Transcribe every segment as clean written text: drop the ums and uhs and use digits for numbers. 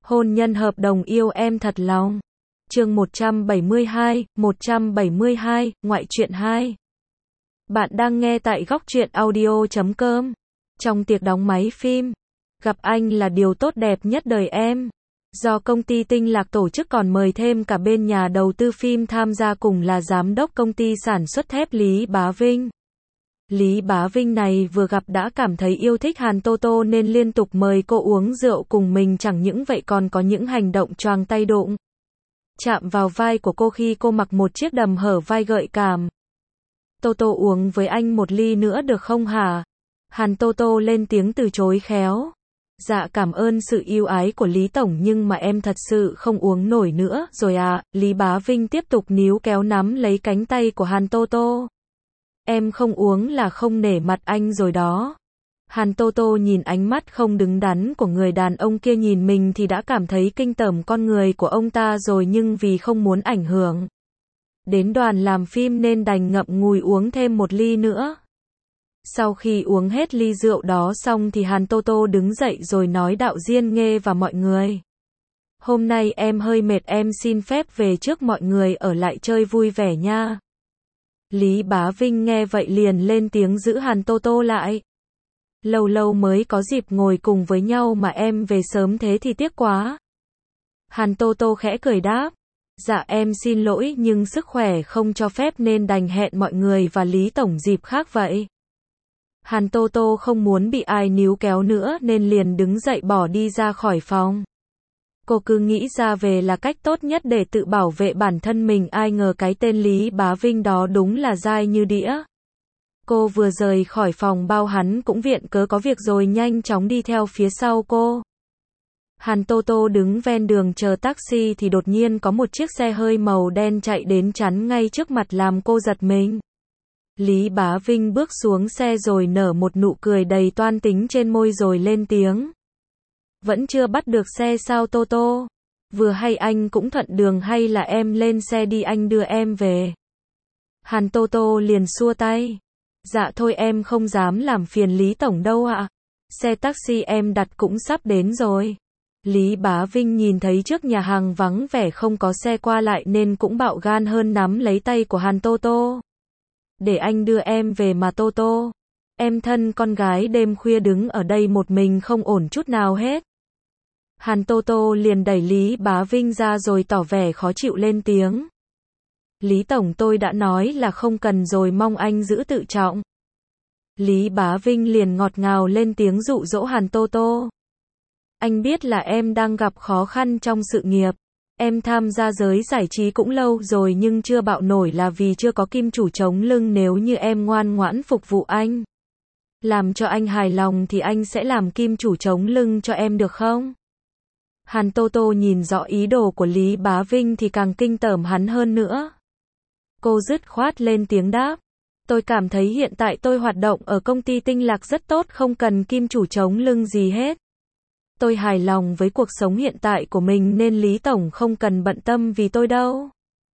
Hôn nhân hợp đồng yêu em thật lòng. Chương 172, ngoại truyện 2. Bạn đang nghe tại góc truyện audio.com. Trong tiệc đóng máy phim, gặp anh là điều tốt đẹp nhất đời em. Do công ty Tinh Lạc tổ chức còn mời thêm cả bên nhà đầu tư phim tham gia cùng là giám đốc công ty sản xuất thép Lý Bá Vinh. Lý Bá Vinh này vừa gặp đã cảm thấy yêu thích Hàn Tô Tô nên liên tục mời cô uống rượu cùng mình, chẳng những vậy còn có những hành động choàng tay đụng chạm vào vai của cô khi cô mặc một chiếc đầm hở vai gợi cảm. Tô Tô uống với anh một ly nữa được không hả? Hàn Tô Tô lên tiếng từ chối khéo. Dạ cảm ơn sự yêu ái của Lý Tổng nhưng mà em thật sự không uống nổi nữa rồi à. Lý Bá Vinh tiếp tục níu kéo nắm lấy cánh tay của Hàn Tô Tô. Em không uống là không nể mặt anh rồi đó. Hàn Tô Tô nhìn ánh mắt không đứng đắn của người đàn ông kia nhìn mình thì đã cảm thấy kinh tởm con người của ông ta rồi, nhưng vì không muốn ảnh hưởng đến đoàn làm phim nên đành ngậm ngùi uống thêm một ly nữa. Sau khi uống hết ly rượu đó xong thì Hàn Tô Tô đứng dậy rồi nói: đạo diễn Nghê và mọi người, hôm nay em hơi mệt, em xin phép về trước, mọi người ở lại chơi vui vẻ nha. Lý Bá Vinh nghe vậy liền lên tiếng giữ Hàn Tô Tô lại. Lâu lâu mới có dịp ngồi cùng với nhau mà em về sớm thế thì tiếc quá. Hàn Tô Tô khẽ cười đáp: dạ em xin lỗi nhưng sức khỏe không cho phép nên đành hẹn mọi người và Lý Tổng dịp khác vậy. Hàn Tô Tô không muốn bị ai níu kéo nữa nên liền đứng dậy bỏ đi ra khỏi phòng. Cô cứ nghĩ ra về là cách tốt nhất để tự bảo vệ bản thân mình, ai ngờ cái tên Lý Bá Vinh đó đúng là dai như đĩa. Cô vừa rời khỏi phòng bao hắn cũng viện cớ có việc rồi nhanh chóng đi theo phía sau cô. Hàn Tô Tô đứng ven đường chờ taxi thì đột nhiên có một chiếc xe hơi màu đen chạy đến chắn ngay trước mặt làm cô giật mình. Lý Bá Vinh bước xuống xe rồi nở một nụ cười đầy toan tính trên môi rồi lên tiếng: vẫn chưa bắt được xe sao Tô Tô? Vừa hay anh cũng thuận đường, hay là em lên xe đi anh đưa em về. Hàn Tô Tô liền xua tay: dạ thôi em không dám làm phiền Lý Tổng đâu ạ. Xe taxi em đặt cũng sắp đến rồi. Lý Bá Vinh nhìn thấy trước nhà hàng vắng vẻ không có xe qua lại nên cũng bạo gan hơn, nắm lấy tay của Hàn Tô Tô. Để anh đưa em về mà Tô Tô. Em thân con gái đêm khuya đứng ở đây một mình không ổn chút nào hết. Hàn Tô Tô liền đẩy Lý Bá Vinh ra rồi tỏ vẻ khó chịu lên tiếng: Lý Tổng tôi đã nói là không cần rồi, mong anh giữ tự trọng. Lý Bá Vinh liền ngọt ngào lên tiếng dụ dỗ Hàn Tô Tô: anh biết là em đang gặp khó khăn trong sự nghiệp. Em tham gia giới giải trí cũng lâu rồi nhưng chưa bạo nổi là vì chưa có kim chủ chống lưng. Nếu như em ngoan ngoãn phục vụ anh, làm cho anh hài lòng thì anh sẽ làm kim chủ chống lưng cho em được không? Hàn Tô Tô nhìn rõ ý đồ của Lý Bá Vinh thì càng kinh tởm hắn hơn nữa. Cô dứt khoát lên tiếng đáp: tôi cảm thấy hiện tại tôi hoạt động ở công ty Tinh Lạc rất tốt, không cần kim chủ chống lưng gì hết. Tôi hài lòng với cuộc sống hiện tại của mình nên Lý Tổng không cần bận tâm vì tôi đâu.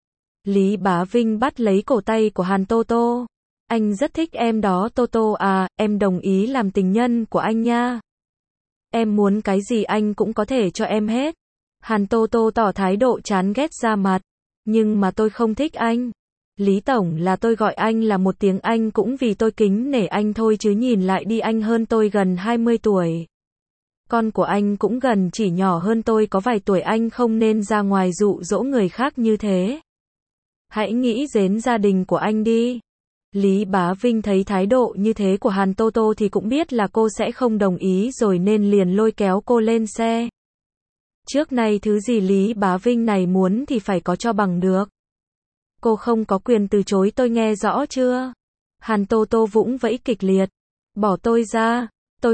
Lý Bá Vinh bắt lấy cổ tay của Hàn Tô Tô: anh rất thích em đó Tô Tô à, em đồng ý làm tình nhân của anh nha. Em muốn cái gì anh cũng có thể cho em hết. Hàn Tô Tô tỏ thái độ chán ghét ra mặt: nhưng mà tôi không thích anh. Lý Tổng là tôi gọi anh là một tiếng anh cũng vì tôi kính nể anh thôi chứ nhìn lại đi, anh hơn tôi gần 20 tuổi. Con của anh cũng gần chỉ nhỏ hơn tôi có vài tuổi, anh không nên ra ngoài dụ dỗ người khác như thế. Hãy nghĩ đến gia đình của anh đi. Lý Bá Vinh thấy thái độ như thế của Hàn Tô Tô thì cũng biết là cô sẽ không đồng ý rồi nên liền lôi kéo cô lên xe. Trước nay thứ gì Lý Bá Vinh này muốn thì phải có cho bằng được. Cô không có quyền từ chối, tôi nghe rõ chưa? Hàn Tô Tô vũng vẫy kịch liệt: bỏ tôi ra, tôi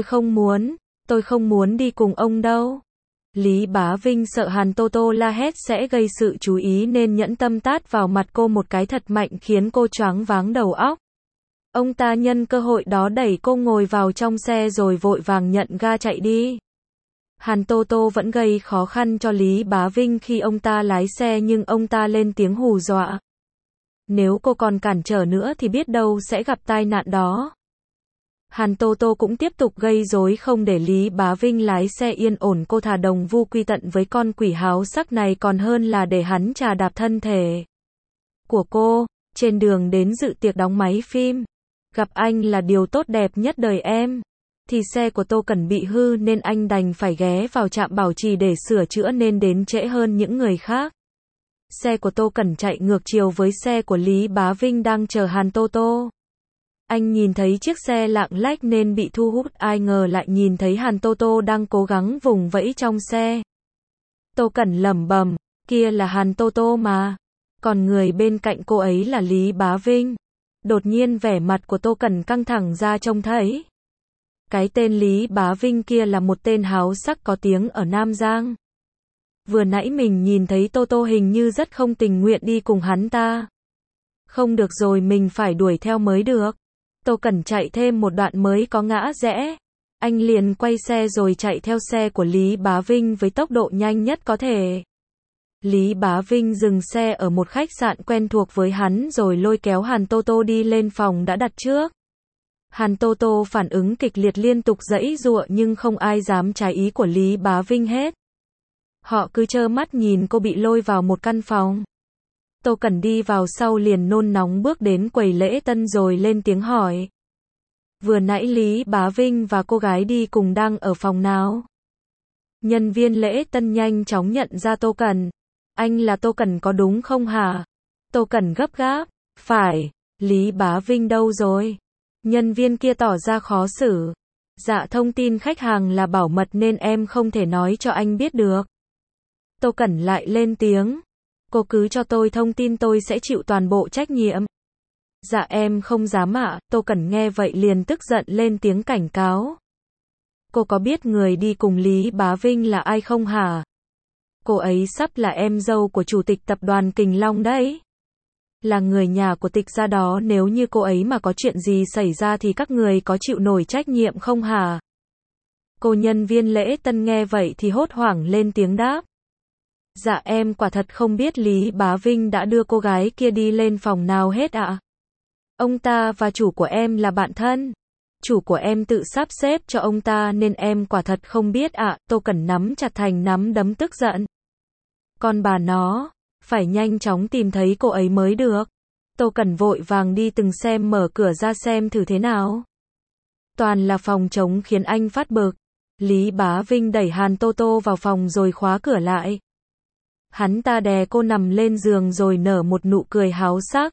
không muốn đi cùng ông đâu. Lý Bá Vinh sợ Hàn Tô Tô la hét sẽ gây sự chú ý nên nhẫn tâm tát vào mặt cô một cái thật mạnh khiến cô choáng váng đầu óc. Ông ta nhân cơ hội đó đẩy cô ngồi vào trong xe rồi vội vàng nhận ga chạy đi. Hàn Tô Tô vẫn gây khó khăn cho Lý Bá Vinh khi ông ta lái xe nhưng ông ta lên tiếng hù dọa: nếu cô còn cản trở nữa thì biết đâu sẽ gặp tai nạn đó. Hàn Tô Tô cũng tiếp tục gây rối không để Lý Bá Vinh lái xe yên ổn, cô thà đồng vu quy tận với con quỷ háo sắc này còn hơn là để hắn chà đạp thân thể của cô. Trên đường đến dự tiệc đóng máy phim, gặp anh là điều tốt đẹp nhất đời em, thì xe của Tô Cẩn bị hư nên anh đành phải ghé vào trạm bảo trì để sửa chữa nên đến trễ hơn những người khác. Xe của Tô Cẩn chạy ngược chiều với xe của Lý Bá Vinh đang chờ Hàn Tô Tô. Anh nhìn thấy chiếc xe lạng lách nên bị thu hút, ai ngờ lại nhìn thấy Hàn Tô Tô đang cố gắng vùng vẫy trong xe. Tô Cẩn lẩm bẩm, kia là Hàn Tô Tô mà, còn người bên cạnh cô ấy là Lý Bá Vinh. Đột nhiên vẻ mặt của Tô Cẩn căng thẳng ra trông thấy. Cái tên Lý Bá Vinh kia là một tên háo sắc có tiếng ở Nam Giang. Vừa nãy mình nhìn thấy Tô Tô hình như rất không tình nguyện đi cùng hắn ta. Không được rồi, mình phải đuổi theo mới được. Tô Cẩn chạy thêm một đoạn mới có ngã rẽ. Anh liền quay xe rồi chạy theo xe của Lý Bá Vinh với tốc độ nhanh nhất có thể. Lý Bá Vinh dừng xe ở một khách sạn quen thuộc với hắn rồi lôi kéo Hàn Tô Tô đi lên phòng đã đặt trước. Hàn Tô Tô phản ứng kịch liệt, liên tục giãy giụa nhưng không ai dám trái ý của Lý Bá Vinh hết. Họ cứ trơ mắt nhìn cô bị lôi vào một căn phòng. Tô Cẩn đi vào sau liền nôn nóng bước đến quầy lễ tân rồi lên tiếng hỏi. Vừa nãy Lý Bá Vinh và cô gái đi cùng đang ở phòng nào? Nhân viên lễ tân nhanh chóng nhận ra Tô Cẩn. Anh là Tô Cẩn có đúng không hả? Tô Cẩn gấp gáp. Phải, Lý Bá Vinh đâu rồi? Nhân viên kia tỏ ra khó xử. Dạ, thông tin khách hàng là bảo mật nên em không thể nói cho anh biết được. Tô Cẩn lại lên tiếng. Cô cứ cho tôi thông tin, tôi sẽ chịu toàn bộ trách nhiệm. Dạ em không dám ạ. Tô Cẩn nghe vậy liền tức giận lên tiếng cảnh cáo. Cô có biết người đi cùng Lý Bá Vinh là ai không hả? Cô ấy sắp là em dâu của chủ tịch tập đoàn Kình Long đấy. Là người nhà của Tịch gia đó, nếu như cô ấy mà có chuyện gì xảy ra thì các người có chịu nổi trách nhiệm không hả? Cô nhân viên lễ tân nghe vậy thì hốt hoảng lên tiếng đáp. Dạ em quả thật không biết Lý Bá Vinh đã đưa cô gái kia đi lên phòng nào hết ạ. Ông ta và chủ của em là bạn thân. Chủ của em tự sắp xếp cho ông ta nên em quả thật không biết ạ. Tô Cẩn nắm chặt thành nắm đấm tức giận. Con bà nó, phải nhanh chóng tìm thấy cô ấy mới được. Tô Cẩn vội vàng đi từng xem, mở cửa ra xem thử thế nào. Toàn là phòng trống khiến anh phát bực. Lý Bá Vinh đẩy Hàn Tô Tô vào phòng rồi khóa cửa lại. Hắn ta đè cô nằm lên giường rồi nở một nụ cười háo sắc.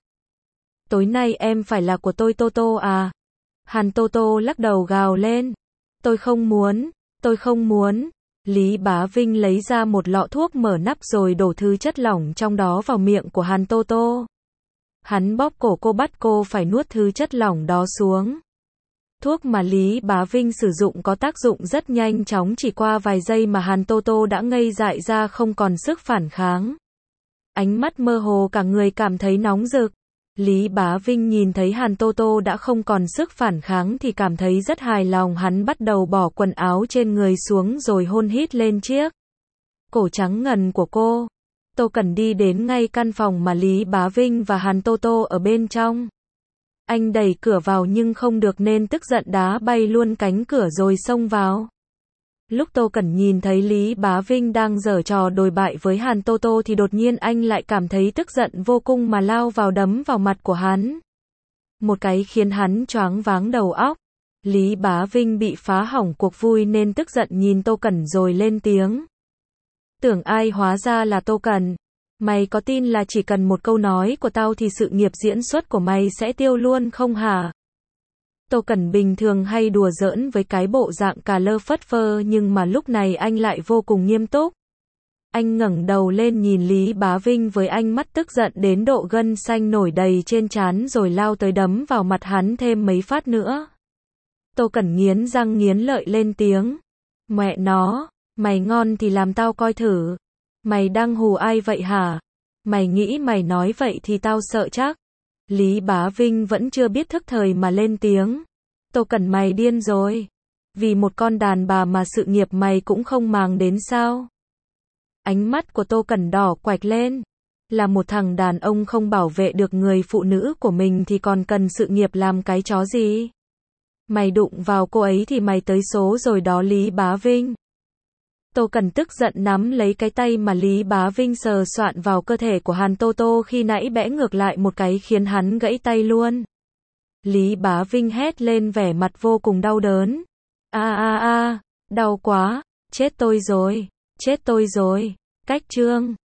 Tối nay em phải là của tôi Tô Tô à? Hàn Tô Tô lắc đầu gào lên. Tôi không muốn, tôi không muốn. Lý Bá Vinh lấy ra một lọ thuốc, mở nắp rồi đổ thứ chất lỏng trong đó vào miệng của Hàn Tô Tô. Hắn bóp cổ cô, bắt cô phải nuốt thứ chất lỏng đó xuống. Thuốc mà Lý Bá Vinh sử dụng có tác dụng rất nhanh chóng, chỉ qua vài giây mà Hàn Tô Tô đã ngây dại ra, không còn sức phản kháng. Ánh mắt mơ hồ, cả người cảm thấy nóng rực. Lý Bá Vinh nhìn thấy Hàn Tô Tô đã không còn sức phản kháng thì cảm thấy rất hài lòng, hắn bắt đầu bỏ quần áo trên người xuống rồi hôn hít lên chiếc cổ trắng ngần của cô. Tô Cẩn đi đến ngay căn phòng mà Lý Bá Vinh và Hàn Tô Tô ở bên trong. Anh đẩy cửa vào nhưng không được nên tức giận đá bay luôn cánh cửa rồi xông vào. Lúc Tô Cẩn nhìn thấy Lý Bá Vinh đang giở trò đồi bại với Hàn Tô Tô thì đột nhiên anh lại cảm thấy tức giận vô cùng mà lao vào đấm vào mặt của hắn. Một cái khiến hắn choáng váng đầu óc. Lý Bá Vinh bị phá hỏng cuộc vui nên tức giận nhìn Tô Cẩn rồi lên tiếng. Tưởng ai, hóa ra là Tô Cẩn. Mày có tin là chỉ cần một câu nói của tao thì sự nghiệp diễn xuất của mày sẽ tiêu luôn không hả? Tô Cẩn bình thường hay đùa giỡn với cái bộ dạng cà lơ phất phơ nhưng mà lúc này anh lại vô cùng nghiêm túc. Anh ngẩng đầu lên nhìn Lý Bá Vinh với ánh mắt tức giận đến độ gân xanh nổi đầy trên trán rồi lao tới đấm vào mặt hắn thêm mấy phát nữa. Tô Cẩn nghiến răng nghiến lợi lên tiếng. Mẹ nó, mày ngon thì làm tao coi thử. Mày đang hù ai vậy hả? Mày nghĩ mày nói vậy thì tao sợ chắc. Lý Bá Vinh vẫn chưa biết thức thời mà lên tiếng. Tô Cẩn, mày điên rồi. Vì một con đàn bà mà sự nghiệp mày cũng không màng đến sao? Ánh mắt của Tô Cẩn đỏ quạch lên. Là một thằng đàn ông không bảo vệ được người phụ nữ của mình thì còn cần sự nghiệp làm cái chó gì? Mày đụng vào cô ấy thì mày tới số rồi đó Lý Bá Vinh. Tô Cần tức giận nắm lấy cái tay mà Lý Bá Vinh sờ soạn vào cơ thể của Hàn Tô Tô khi nãy bẽ ngược lại một cái khiến hắn gãy tay luôn. Lý Bá Vinh hét lên vẻ mặt vô cùng đau đớn. A, đau quá, chết tôi rồi, chết tôi rồi. Cách chương